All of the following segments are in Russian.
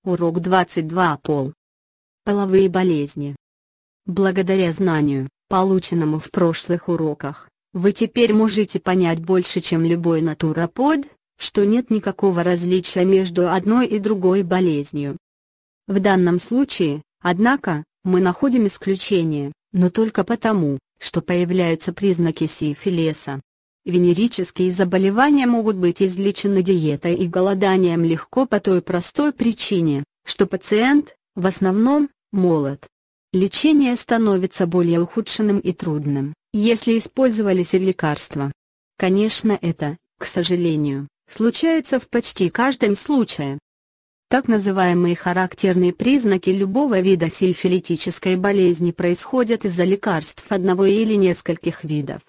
Урок 22. Пол. Половые болезни. Благодаря знанию, полученному в прошлых уроках, вы теперь можете понять больше, чем любой натуропод, что нет никакого различия между одной и другой болезнью. В данном случае, однако, мы находим исключение, но только потому, что появляются признаки сифилиса. Венерические заболевания могут быть излечены диетой и голоданием легко по той простой причине, что пациент, в основном, молод. Лечение становится более ухудшенным и трудным, если использовались лекарства. Конечно, это, к сожалению, случается в почти каждом случае. Так называемые характерные признаки любого вида сифилитической болезни происходят из-за лекарств одного или нескольких видов.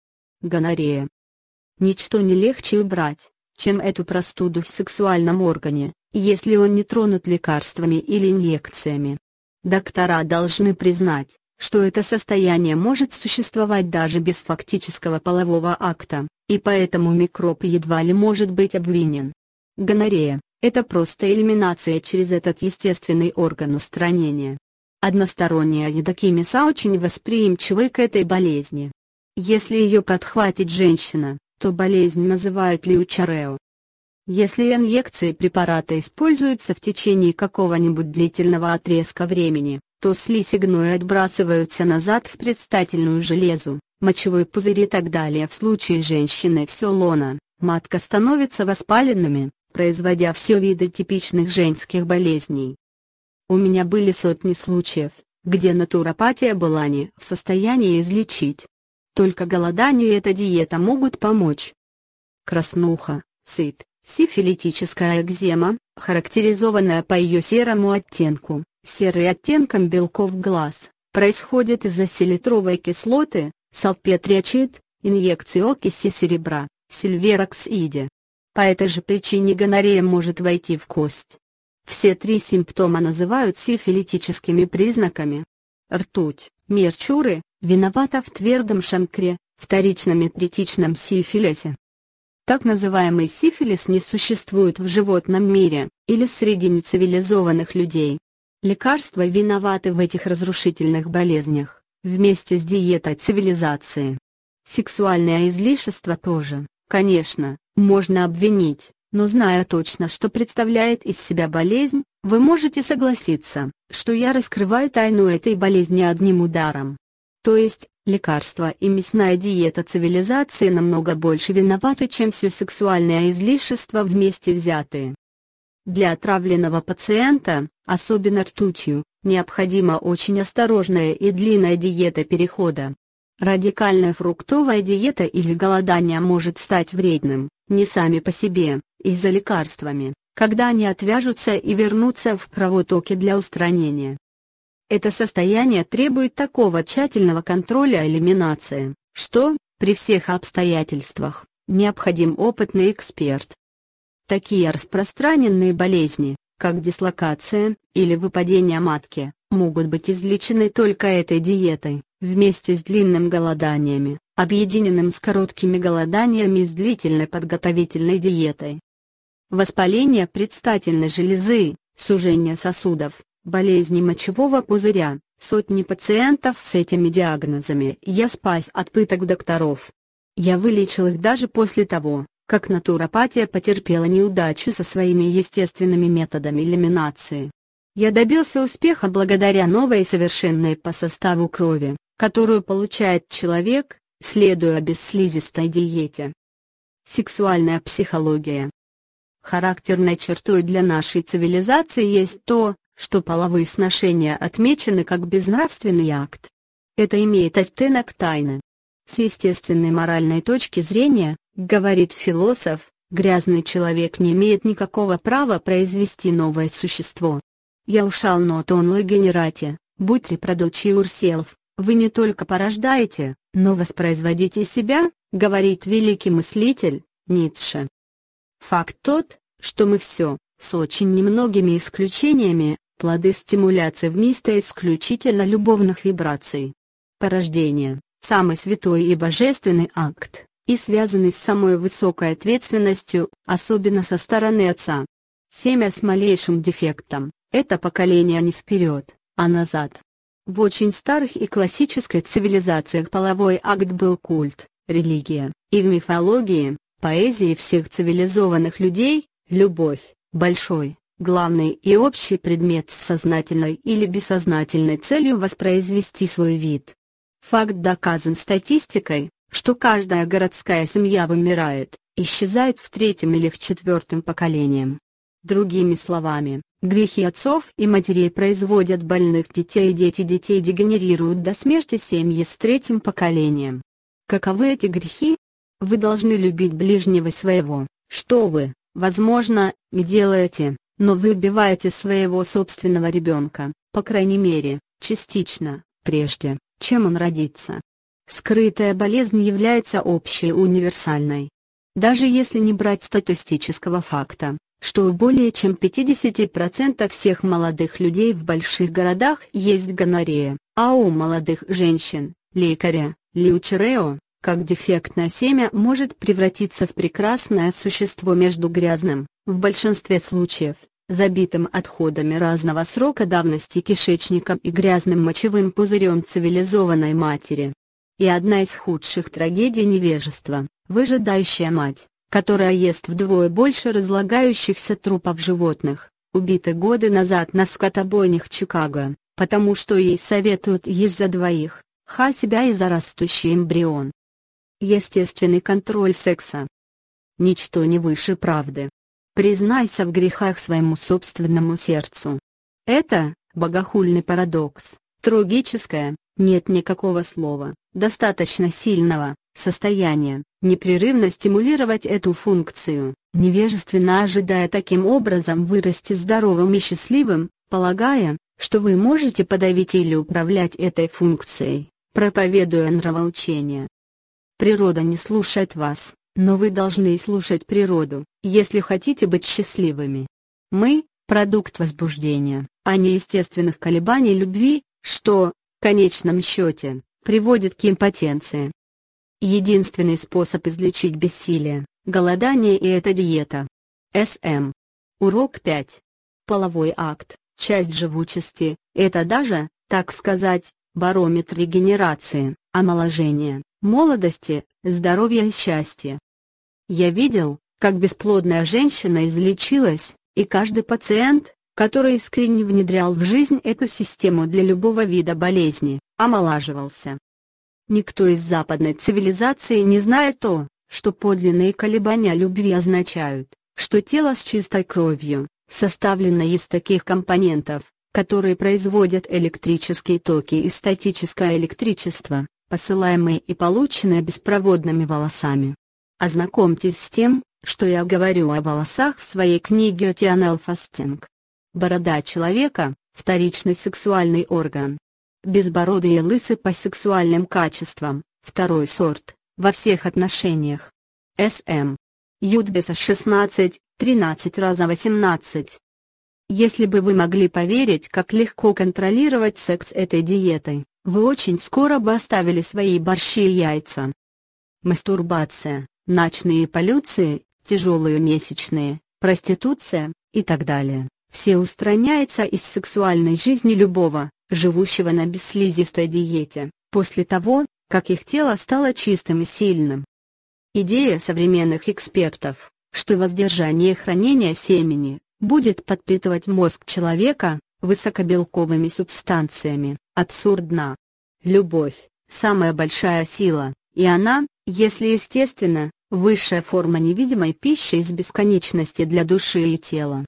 Гонорея. Ничто не легче убрать, чем эту простуду в сексуальном органе, если он не тронут лекарствами или инъекциями. Доктора должны признать, что это состояние может существовать даже без фактического полового акта, и поэтому микроб едва ли может быть обвинен. Гонорея – это просто элиминация через этот естественный орган устранения. Односторонняя едокимиса очень восприимчивы к этой болезни. Если ее подхватит женщина, то болезнь называют леучарео. Если инъекции препарата используются в течение какого-нибудь длительного отрезка времени, то слизь и гной отбрасываются назад в предстательную железу, мочевой пузырь и так далее. В случае женщины все лоно, матка становится воспаленными, производя все виды типичных женских болезней. У меня были сотни случаев, где натуропатия была не в состоянии излечить. Только голодание и эта диета могут помочь. Краснуха, сыпь, сифилитическая экзема, характеризованная по ее серому оттенку, серым оттенком белков глаз, происходит из-за селитровой кислоты, салпетриачид, инъекции окиси серебра, сильвероксиде. По этой же причине гонорея может войти в кость. Все три симптома называют сифилитическими признаками. Ртуть, мерчуры, виновата в твердом шанкре, вторичном и третичном сифилисе. Так называемый сифилис не существует в животном мире, или среди нецивилизованных людей. Лекарства виноваты в этих разрушительных болезнях, вместе с диетой цивилизации. Сексуальное излишество тоже, конечно, можно обвинить, но зная точно, что представляет из себя болезнь, вы можете согласиться, что я раскрываю тайну этой болезни одним ударом. То есть, лекарства и мясная диета цивилизации намного больше виноваты, чем все сексуальное излишество вместе взятые. Для отравленного пациента, особенно ртутью, необходима очень осторожная и длинная диета перехода. Радикальная фруктовая диета или голодание может стать вредным, не сами по себе, из-за лекарствами, когда они отвяжутся и вернутся в кровотоке для устранения. Это состояние требует такого тщательного контроля элиминации, что, при всех обстоятельствах, необходим опытный эксперт. Такие распространенные болезни, как дислокация или выпадение матки, могут быть излечены только этой диетой, вместе с длинным голоданиями, объединенным с короткими голоданиями с длительной подготовительной диетой. Воспаление предстательной железы, сужение сосудов, болезни мочевого пузыря, сотни пациентов с этими диагнозами я спас от пыток докторов. Я вылечил их даже после того, как натуропатия потерпела неудачу со своими естественными методами элиминации. Я добился успеха благодаря новой и совершенной по составу крови, которую получает человек, следуя бесслизистой диете. Сексуальная психология. Характерной чертой для нашей цивилизации есть то, что половые сношения отмечены как безнравственный акт. Это имеет оттенок тайны. С естественной моральной точки зрения, говорит философ, грязный человек не имеет никакого права произвести новое существо. Я ушел not only generate, будь reproduciur self, вы не только порождаете, но воспроизводите себя, говорит великий мыслитель, Ницше. Факт тот, что мы все, с очень немногими исключениями, плоды стимуляции вместо исключительно любовных вибраций. Порождение – самый святой и божественный акт, и связанный с самой высокой ответственностью, особенно со стороны отца. Семя с малейшим дефектом – это поколение не вперед, а назад. В очень старых и классической цивилизациях половой акт был культ, религия, и в мифологии, поэзии всех цивилизованных людей, любовь, большой, главный и общий предмет с сознательной или бессознательной целью воспроизвести свой вид. Факт доказан статистикой, что каждая городская семья вымирает, исчезает в третьем или в четвертом поколением. Другими словами, грехи отцов и матерей производят больных детей, и дети детей дегенерируют до смерти семьи с третьим поколением. Каковы эти грехи? Вы должны любить ближнего своего, что вы, возможно, не делаете, но вы убиваете своего собственного ребенка, по крайней мере, частично, прежде, чем он родится. Скрытая болезнь является общей и универсальной. Даже если не брать статистического факта, что у более чем 50% всех молодых людей в больших городах есть гонорея, а у молодых женщин, лекаря, леучерео, как дефектное семя может превратиться в прекрасное существо между грязным, в большинстве случаев, забитым отходами разного срока давности кишечником и грязным мочевым пузырем цивилизованной матери. И одна из худших трагедий невежества – выжидающая мать, которая ест вдвое больше разлагающихся трупов животных, убитых годы назад на скотобойнях Чикаго, потому что ей советуют есть за двоих, себя и за растущий эмбрион. Естественный контроль секса. Ничто не выше правды. Признайся в грехах своему собственному сердцу. Это богохульный парадокс, трагическое, нет никакого слова, достаточно сильного, состояния, непрерывно стимулировать эту функцию, невежественно ожидая таким образом вырасти здоровым и счастливым, полагая, что вы можете подавить или управлять этой функцией, проповедуя нравоучение. Природа не слушает вас, но вы должны слушать природу, если хотите быть счастливыми. Мы – продукт возбуждения, а не естественных колебаний любви, что, в конечном счете, приводит к импотенции. Единственный способ излечить бессилие – голодание, и это диета. С.М. Урок 5. Половой акт, часть живучести – это даже, так сказать, барометр регенерации, омоложения, молодости, здоровья и счастья. Я видел, как бесплодная женщина излечилась, и каждый пациент, который искренне внедрял в жизнь эту систему для любого вида болезни, омолаживался. Никто из западной цивилизации не знает то, что подлинные колебания любви означают, что тело с чистой кровью, составлено из таких компонентов, которые производят электрические токи и статическое электричество, посылаемые и полученные беспроводными волосами. Ознакомьтесь с тем, что я говорю о волосах в своей книге «Eternal Fasting». Борода человека – вторичный сексуальный орган. Безбородый и лысый по сексуальным качествам – второй сорт, во всех отношениях. С.М. Юдбеса 16, 13:18. Если бы вы могли поверить, как легко контролировать секс этой диетой, вы очень скоро бы оставили свои борщи и яйца. Мастурбация, ночные полюции, тяжелые месячные, проституция, и так далее, все устраняются из сексуальной жизни любого, живущего на бесслизистой диете, после того, как их тело стало чистым и сильным. Идея современных экспертов, что воздержание и хранение семени будет подпитывать мозг человека высокобелковыми субстанциями, абсурдна. Любовь – самая большая сила, и она, если естественно, высшая форма невидимой пищи из бесконечности для души и тела.